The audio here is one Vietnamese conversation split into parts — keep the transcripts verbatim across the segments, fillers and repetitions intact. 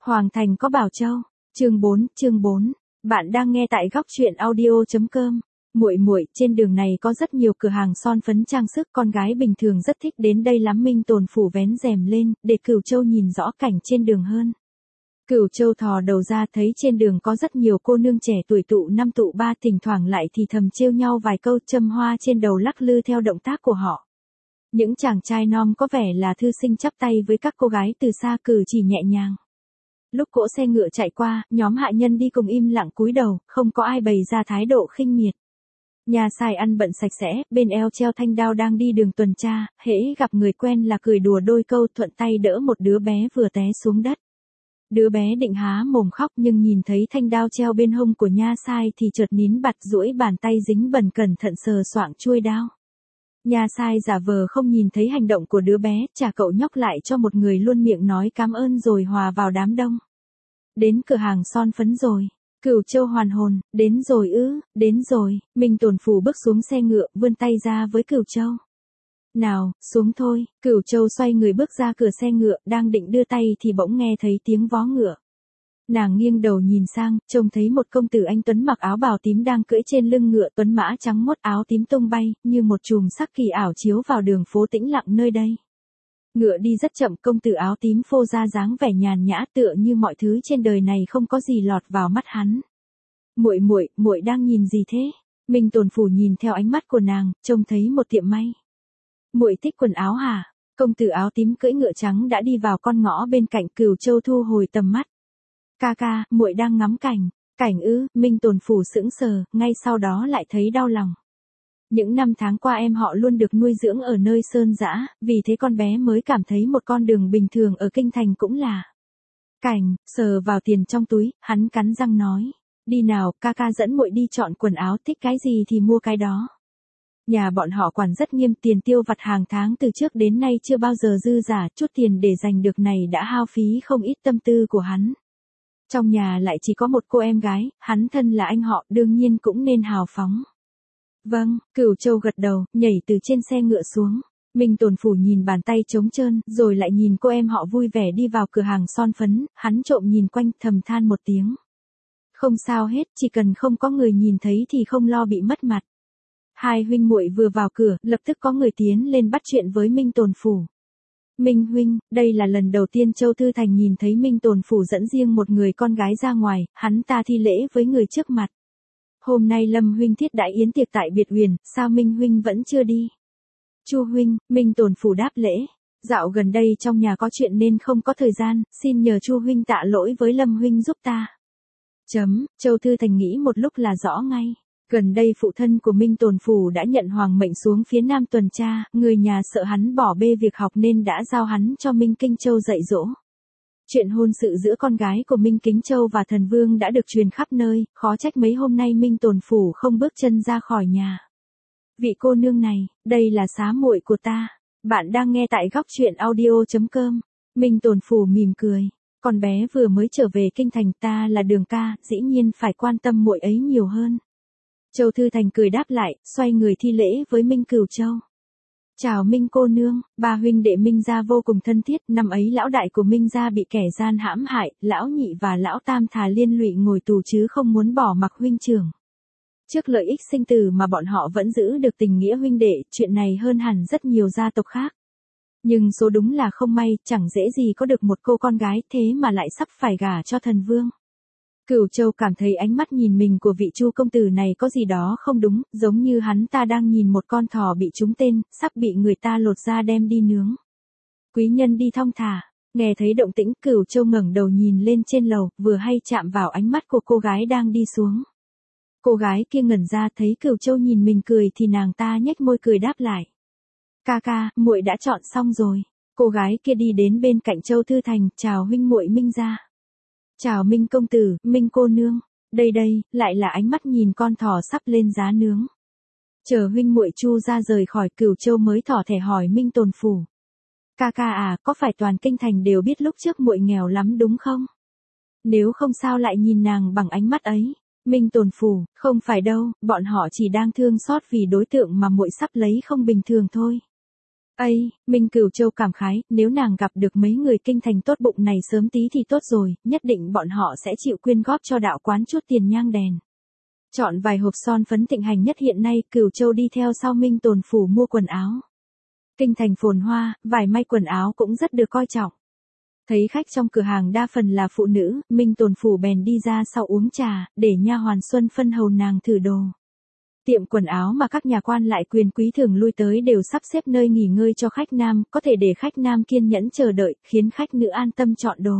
Hoàng thành có Bảo Châu. Chương bốn, chương bốn. Bạn đang nghe tại góc truyện audio chấm com. Muội muội, trên đường này có rất nhiều cửa hàng son phấn trang sức, con gái bình thường rất thích đến đây lắm. Minh Tồn phủ vén rèm lên, để Cửu Châu nhìn rõ cảnh trên đường hơn. Cửu Châu thò đầu ra thấy trên đường có rất nhiều cô nương trẻ tuổi tụ năm tụ ba, thỉnh thoảng lại thì thầm trêu nhau vài câu, châm hoa trên đầu lắc lư theo động tác của họ. Những chàng trai non có vẻ là thư sinh chắp tay với các cô gái từ xa, cử chỉ nhẹ nhàng. Lúc cỗ xe ngựa chạy qua, nhóm hạ nhân đi cùng im lặng cúi đầu, không có ai bày ra thái độ khinh miệt. Nhà sai ăn bận sạch sẽ, bên eo treo thanh đao đang đi đường tuần tra, hễ gặp người quen là cười đùa đôi câu, thuận tay đỡ một đứa bé vừa té xuống đất. Đứa bé định há mồm khóc nhưng nhìn thấy thanh đao treo bên hông của nha sai thì chợt nín bặt, duỗi bàn tay dính bẩn cẩn thận sờ soạng chuôi đao. Nha sai giả vờ không nhìn thấy hành động của đứa bé, trả cậu nhóc lại cho một người luôn miệng nói cảm ơn rồi hòa vào đám đông. Đến cửa hàng son phấn rồi. Cửu Châu hoàn hồn, đến rồi ư, đến rồi. Minh Tồn phủ bước xuống xe ngựa, vươn tay ra với Cửu Châu. Nào, xuống thôi. Cửu Châu xoay người bước ra cửa xe ngựa, đang định đưa tay thì bỗng nghe thấy tiếng vó ngựa. Nàng nghiêng đầu nhìn sang, trông thấy một công tử anh tuấn mặc áo bào tím đang cưỡi trên lưng ngựa tuấn mã trắng muốt, áo tím tung bay, như một chùm sắc kỳ ảo chiếu vào đường phố tĩnh lặng nơi đây. Ngựa đi rất chậm, công tử áo tím phô ra dáng vẻ nhàn nhã, tựa như mọi thứ trên đời này không có gì lọt vào mắt hắn. Muội muội, muội đang nhìn gì thế? Minh Tồn phủ nhìn theo ánh mắt của nàng, trông thấy một tiệm may. Muội thích quần áo hả? Công tử áo tím cưỡi ngựa trắng đã đi vào con ngõ bên cạnh. Cửu Châu thu hồi tầm mắt. Ca ca, muội đang ngắm cảnh. Cảnh ư? Minh Tồn phủ sững sờ, ngay sau đó lại thấy đau lòng. Những năm tháng qua em họ luôn được nuôi dưỡng ở nơi sơn dã, vì thế con bé mới cảm thấy một con đường bình thường ở kinh thành cũng là cảnh. Sờ vào tiền trong túi, hắn cắn răng nói, đi nào, ca ca dẫn muội đi chọn quần áo, thích cái gì thì mua cái đó. Nhà bọn họ quản rất nghiêm, tiền tiêu vặt hàng tháng từ trước đến nay chưa bao giờ dư giả, chút tiền để giành được này đã hao phí không ít tâm tư của hắn. Trong nhà lại chỉ có một cô em gái, hắn thân là anh họ, đương nhiên cũng nên hào phóng. Vâng, Cửu Châu gật đầu, nhảy từ trên xe ngựa xuống. Minh Tồn phủ nhìn bàn tay trống trơn, rồi lại nhìn cô em họ vui vẻ đi vào cửa hàng son phấn, hắn trộm nhìn quanh, thầm than một tiếng. Không sao hết, chỉ cần không có người nhìn thấy thì không lo bị mất mặt. Hai huynh muội vừa vào cửa, lập tức có người tiến lên bắt chuyện với Minh Tồn phủ. Minh huynh, đây là lần đầu tiên Châu Thư Thành nhìn thấy Minh Tồn phủ dẫn riêng một người con gái ra ngoài, hắn ta thi lễ với người trước mặt. Hôm nay Lâm huynh thiết đãi yến tiệc tại Biệt Huyền, sao Minh huynh vẫn chưa đi? Chu huynh, Minh Tồn phủ đáp lễ. Dạo gần đây trong nhà có chuyện nên không có thời gian, xin nhờ Chu huynh tạ lỗi với Lâm huynh giúp ta. Chấm, Châu Thư Thành nghĩ một lúc là rõ ngay. Gần đây phụ thân của Minh Tồn phủ đã nhận hoàng mệnh xuống phía Nam tuần tra, người nhà sợ hắn bỏ bê việc học nên đã giao hắn cho Minh Kinh Châu dạy dỗ. Chuyện hôn sự giữa con gái của Minh Kính Châu và thần vương đã được truyền khắp nơi, khó trách mấy hôm nay Minh Tồn phủ không bước chân ra khỏi nhà. Vị cô nương này, đây là xá muội của ta. Bạn đang nghe tại góc truyện audio chấm com. Minh Tồn phủ mỉm cười. Con bé vừa mới trở về kinh thành, ta là Đường ca, dĩ nhiên phải quan tâm muội ấy nhiều hơn. Châu Thư Thành cười đáp lại, xoay người thi lễ với Minh Cửu Châu. Chào Minh cô nương, ba huynh đệ Minh gia vô cùng thân thiết, năm ấy lão đại của Minh gia bị kẻ gian hãm hại, lão nhị và lão tam thà liên lụy ngồi tù chứ không muốn bỏ mặc huynh trưởng. Trước lợi ích sinh tử mà bọn họ vẫn giữ được tình nghĩa huynh đệ, chuyện này hơn hẳn rất nhiều gia tộc khác. Nhưng số đúng là không may, chẳng dễ gì có được một cô con gái thế mà lại sắp phải gả cho thần vương. Cửu Châu cảm thấy ánh mắt nhìn mình của vị Chu công tử này có gì đó không đúng, giống như hắn ta đang nhìn một con thỏ bị trúng tên, sắp bị người ta lột ra đem đi nướng. Quý nhân đi thong thả, nghe thấy động tĩnh, Cửu Châu ngẩng đầu nhìn lên trên lầu, vừa hay chạm vào ánh mắt của cô gái đang đi xuống. Cô gái kia ngẩn ra, thấy Cửu Châu nhìn mình cười thì nàng ta nhếch môi cười đáp lại. Ca ca, muội đã chọn xong rồi. Cô gái kia đi đến bên cạnh Châu Thư Thành, chào huynh muội Minh gia. Chào Minh công tử, Minh cô nương. Đây đây, lại là ánh mắt nhìn con thỏ sắp lên giá nướng. Chờ huynh muội Chu ra rời khỏi, Cửu Châu mới thỏ thẻ hỏi Minh Tồn phủ. Ca ca à, có phải toàn kinh thành đều biết lúc trước muội nghèo lắm đúng không? Nếu không sao lại nhìn nàng bằng ánh mắt ấy? Minh Tồn phủ, không phải đâu, bọn họ chỉ đang thương xót vì đối tượng mà muội sắp lấy không bình thường thôi. Ây, Minh Cửu Châu cảm khái, nếu nàng gặp được mấy người kinh thành tốt bụng này sớm tí thì tốt rồi, nhất định bọn họ sẽ chịu quyên góp cho đạo quán chút tiền nhang đèn. Chọn vài hộp son phấn thịnh hành nhất hiện nay, Cửu Châu đi theo sau Minh Tồn Phủ mua quần áo. Kinh thành phồn hoa, vải may quần áo cũng rất được coi trọng. Thấy khách trong cửa hàng đa phần là phụ nữ, Minh Tồn Phủ bèn đi ra sau uống trà, để nha hoàn Xuân Phân hầu nàng thử đồ. Tiệm quần áo mà các nhà quan lại quyền quý thường lui tới đều sắp xếp nơi nghỉ ngơi cho khách nam, có thể để khách nam kiên nhẫn chờ đợi, khiến khách nữ an tâm chọn đồ.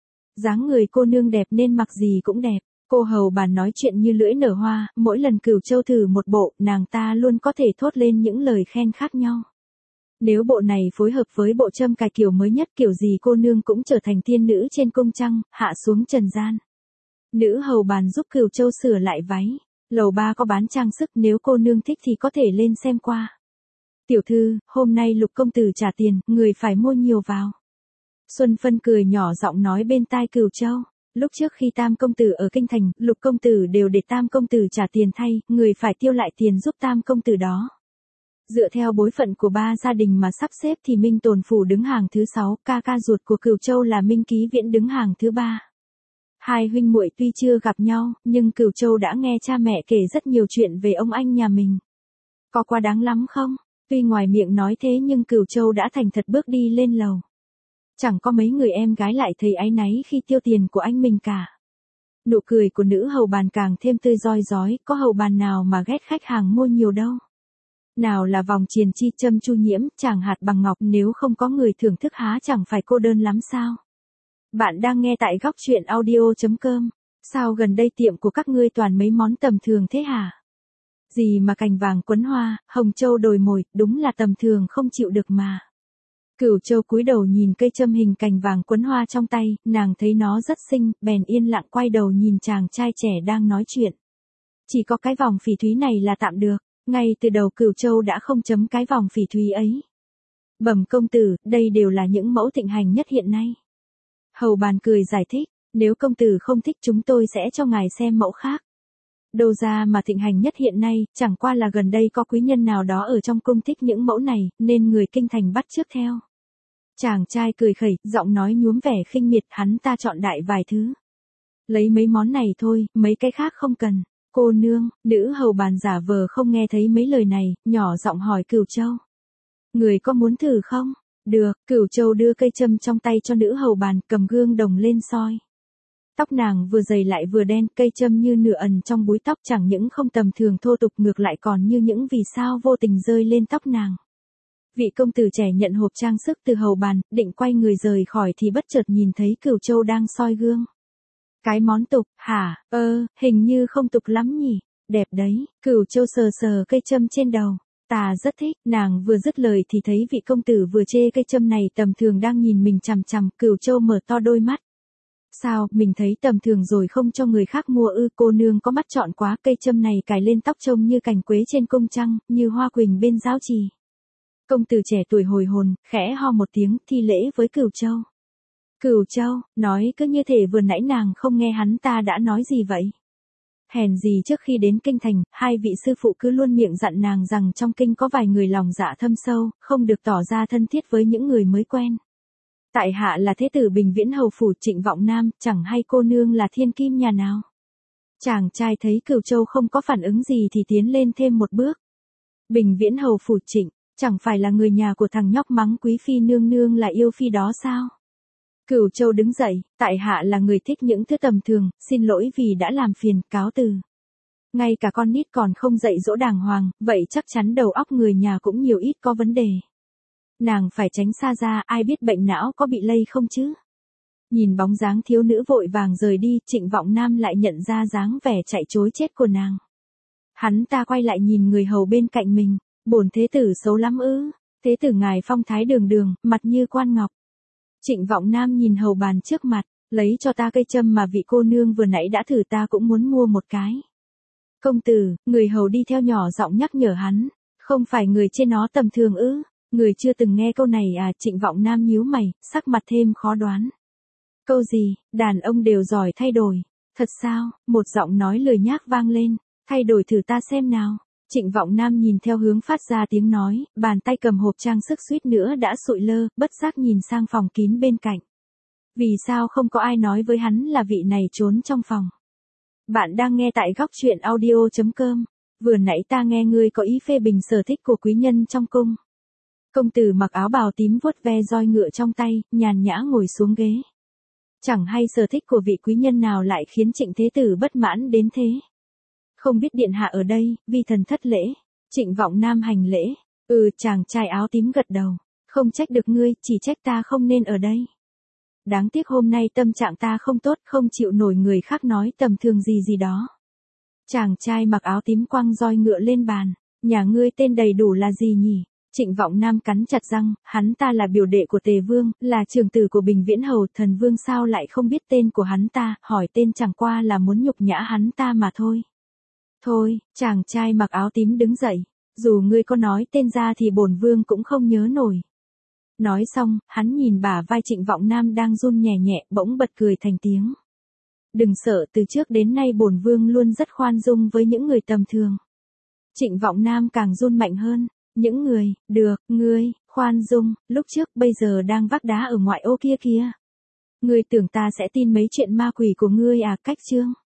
Dáng người cô nương đẹp nên mặc gì cũng đẹp. Cô hầu bàn nói chuyện như lưỡi nở hoa, mỗi lần Cửu Châu thử một bộ, nàng ta luôn có thể thốt lên những lời khen khác nhau. Nếu bộ này phối hợp với bộ châm cài kiểu mới nhất, kiểu gì cô nương cũng trở thành tiên nữ trên cung trăng, hạ xuống trần gian. Nữ hầu bàn giúp Cửu Châu sửa lại váy. Lầu ba có bán trang sức, nếu cô nương thích thì có thể lên xem qua. Tiểu thư, hôm nay Lục công tử trả tiền, người phải mua nhiều vào. Xuân Phân cười nhỏ giọng nói bên tai Cửu Châu. Lúc trước khi Tam công tử ở kinh thành, Lục công tử đều để Tam công tử trả tiền thay, người phải tiêu lại tiền giúp Tam công tử đó. Dựa theo bối phận của ba gia đình mà sắp xếp thì Minh Tồn Phủ đứng hàng thứ sáu, ca ca ruột của Cửu Châu là Minh Ký Viễn đứng hàng thứ ba. Hai huynh muội tuy chưa gặp nhau, nhưng Cửu Châu đã nghe cha mẹ kể rất nhiều chuyện về ông anh nhà mình. Có quá đáng lắm không? Tuy ngoài miệng nói thế nhưng Cửu Châu đã thành thật bước đi lên lầu. Chẳng có mấy người em gái lại thấy áy náy khi tiêu tiền của anh mình cả. Nụ cười của nữ hầu bàn càng thêm tươi rói rói, có hầu bàn nào mà ghét khách hàng mua nhiều đâu. Nào là vòng triền chi châm chu nhiễm, chàng hạt bằng ngọc, nếu không có người thưởng thức há chẳng phải cô đơn lắm sao. Bạn đang nghe tại góc truyện audio chấm com. Sao gần đây tiệm của các ngươi toàn mấy món tầm thường thế hả? Gì mà cành vàng quấn hoa, hồng châu đồi mồi, đúng là tầm thường không chịu được mà. Cửu Châu cúi đầu nhìn cây châm hình cành vàng quấn hoa trong tay, nàng thấy nó rất xinh, bèn yên lặng quay đầu nhìn chàng trai trẻ đang nói chuyện. Chỉ có cái vòng phỉ thúy này là tạm được, ngay từ đầu Cửu Châu đã không chấm cái vòng phỉ thúy ấy. Bẩm công tử, đây đều là những mẫu thịnh hành nhất hiện nay. Hầu bàn cười giải thích, nếu công tử không thích chúng tôi sẽ cho ngài xem mẫu khác. Đâu ra mà thịnh hành nhất hiện nay, chẳng qua là gần đây có quý nhân nào đó ở trong cung thích những mẫu này, nên người kinh thành bắt chước theo. Chàng trai cười khẩy, giọng nói nhuốm vẻ khinh miệt, hắn ta chọn đại vài thứ. Lấy mấy món này thôi, mấy cái khác không cần. Cô nương, nữ hầu bàn giả vờ không nghe thấy mấy lời này, nhỏ giọng hỏi Cửu Châu. Người có muốn thử không? Được, Cửu Châu đưa cây châm trong tay cho nữ hầu bàn, cầm gương đồng lên soi. Tóc nàng vừa dày lại vừa đen, cây châm như nửa ẩn trong búi tóc, chẳng những không tầm thường thô tục ngược lại còn như những vì sao vô tình rơi lên tóc nàng. Vị công tử trẻ nhận hộp trang sức từ hầu bàn, định quay người rời khỏi thì bất chợt nhìn thấy Cửu Châu đang soi gương. Cái món tục, hả, ơ, hình như không tục lắm nhỉ, đẹp đấy, Cửu Châu sờ sờ cây châm trên đầu. Ta rất thích, nàng vừa dứt lời thì thấy vị công tử vừa chê cây châm này tầm thường đang nhìn mình chằm chằm, Cửu Châu mở to đôi mắt. Sao, mình thấy tầm thường rồi không cho người khác mua ư? Cô nương có mắt trọn quá, cây châm này cài lên tóc trông như cành quế trên cung trăng, như hoa quỳnh bên giáo trì. Công tử trẻ tuổi hồi hồn, khẽ ho một tiếng, thi lễ với Cửu Châu. Cửu Châu, nói cứ như thể vừa nãy nàng không nghe hắn ta đã nói gì vậy. Hèn gì trước khi đến kinh thành, hai vị sư phụ cứ luôn miệng dặn nàng rằng trong kinh có vài người lòng dạ thâm sâu, không được tỏ ra thân thiết với những người mới quen. Tại hạ là thế tử Bình Viễn hầu phủ Trịnh Vọng Nam, chẳng hay cô nương là thiên kim nhà nào. Chàng trai thấy Cửu Châu không có phản ứng gì thì tiến lên thêm một bước. Bình Viễn hầu phủ Trịnh, chẳng phải là người nhà của thằng nhóc mắng quý phi nương nương là yêu phi đó sao? Cửu Châu đứng dậy, tại hạ là người thích những thứ tầm thường, xin lỗi vì đã làm phiền, cáo từ. Ngay cả con nít còn không dạy dỗ đàng hoàng, vậy chắc chắn đầu óc người nhà cũng nhiều ít có vấn đề. Nàng phải tránh xa ra, ai biết bệnh não có bị lây không chứ? Nhìn bóng dáng thiếu nữ vội vàng rời đi, Trịnh Vọng Nam lại nhận ra dáng vẻ chạy trối chết của nàng. Hắn ta quay lại nhìn người hầu bên cạnh mình, bổn thế tử xấu lắm ư? Thế tử ngài phong thái đường đường, mặt như quan ngọc. Trịnh Vọng Nam nhìn hầu bàn trước mặt, lấy cho ta cây châm mà vị cô nương vừa nãy đã thử, ta cũng muốn mua một cái. Công tử, người hầu đi theo nhỏ giọng nhắc nhở hắn, không phải người trên nó tầm thường ư? Người chưa từng nghe câu này à? Trịnh Vọng Nam nhíu mày, sắc mặt thêm khó đoán. Câu gì, đàn ông đều giỏi thay đổi. Thật sao? Một giọng nói lười nhác vang lên, thay đổi thử ta xem nào. Trịnh Vọng Nam nhìn theo hướng phát ra tiếng nói, bàn tay cầm hộp trang sức suýt nữa đã sụi lơ, bất giác nhìn sang phòng kín bên cạnh. Vì sao không có ai nói với hắn là vị này trốn trong phòng? Bạn đang nghe tại góc truyện audio.com. Vừa nãy ta nghe ngươi có ý phê bình sở thích của quý nhân trong cung. Công tử mặc áo bào tím vuốt ve roi ngựa trong tay, nhàn nhã ngồi xuống ghế. Chẳng hay sở thích của vị quý nhân nào lại khiến Trịnh Thế Tử bất mãn đến thế. Không biết điện hạ ở đây, vi thần thất lễ. Trịnh Vọng Nam hành lễ. Ừ, chàng trai áo tím gật đầu. Không trách được ngươi, chỉ trách ta không nên ở đây. Đáng tiếc hôm nay tâm trạng ta không tốt, không chịu nổi người khác nói tầm thường gì gì đó. Chàng trai mặc áo tím quăng roi ngựa lên bàn. Nhà ngươi tên đầy đủ là gì nhỉ? Trịnh Vọng Nam cắn chặt răng, hắn ta là biểu đệ của Tề Vương, là trưởng tử của Bình Viễn Hầu, thần vương sao lại không biết tên của hắn ta, hỏi tên chẳng qua là muốn nhục nhã hắn ta mà thôi. Thôi, chàng trai mặc áo tím đứng dậy, dù ngươi có nói tên ra thì bổn vương cũng không nhớ nổi. Nói xong, hắn nhìn bả vai Trịnh Vọng Nam đang run nhẹ nhẹ, bỗng bật cười thành tiếng. Đừng sợ, từ trước đến nay bổn vương luôn rất khoan dung với những người tầm thường. Trịnh Vọng Nam càng run mạnh hơn. Những người, được, ngươi, khoan dung, lúc trước bây giờ đang vác đá ở ngoại ô kia kia. Ngươi tưởng ta sẽ tin mấy chuyện ma quỷ của ngươi à? Cách chương.